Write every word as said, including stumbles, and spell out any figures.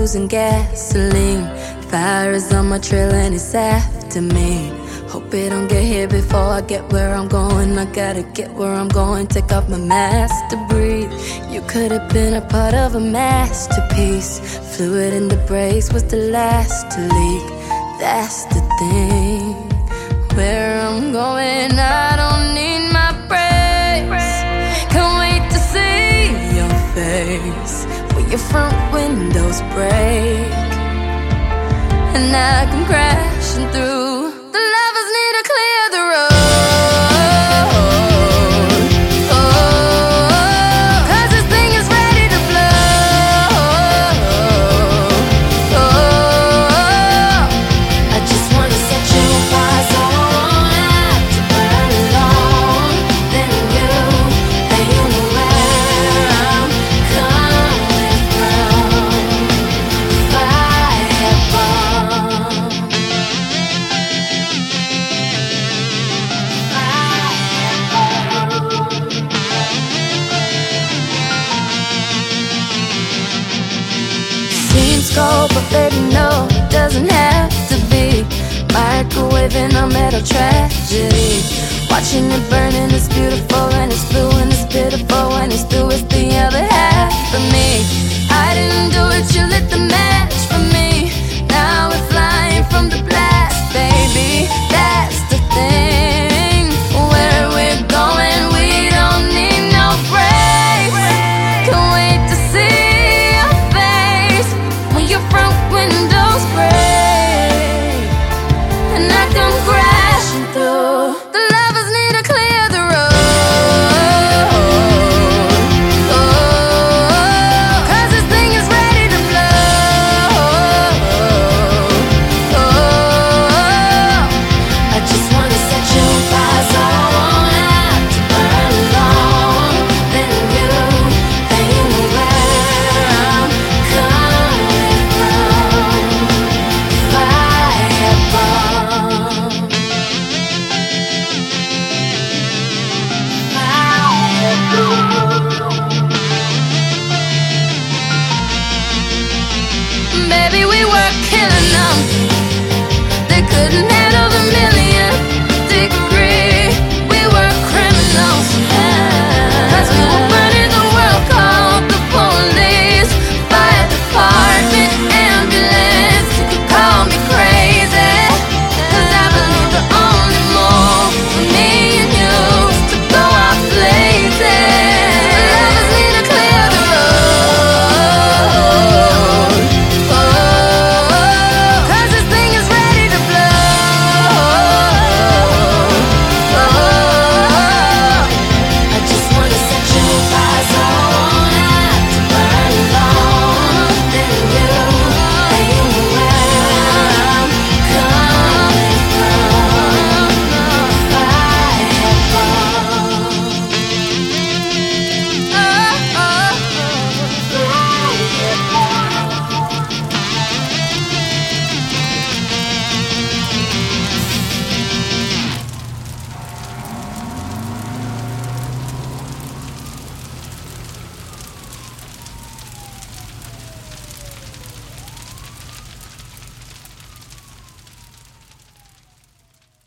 losing gasoline. Fire is on my trail and it's after me. Hope it don't get here before I get where I'm going. I gotta get where I'm going, take off my mask to breathe. You could have been a part of a masterpiece. Fluid in the brakes was the last to leak. That's the thing. Where I'm going, I don't need my brakes. Can't wait to see your face when your front windows break and I come crashing through. The lovers need to clear the road. Oh, 'cause this thing is ready to blow. Oh, I just wanna set you fire so I won't have to burn alone. Then you, and you know where I'm coming from. Firebomb. Seems cold, but baby, no, it doesn't have to be. Microwaving a metal tragedy. Watching it burning, it's beautiful and it's blue and it's pitiful when it's through. It's the other half of me. I didn't do it, you lit the match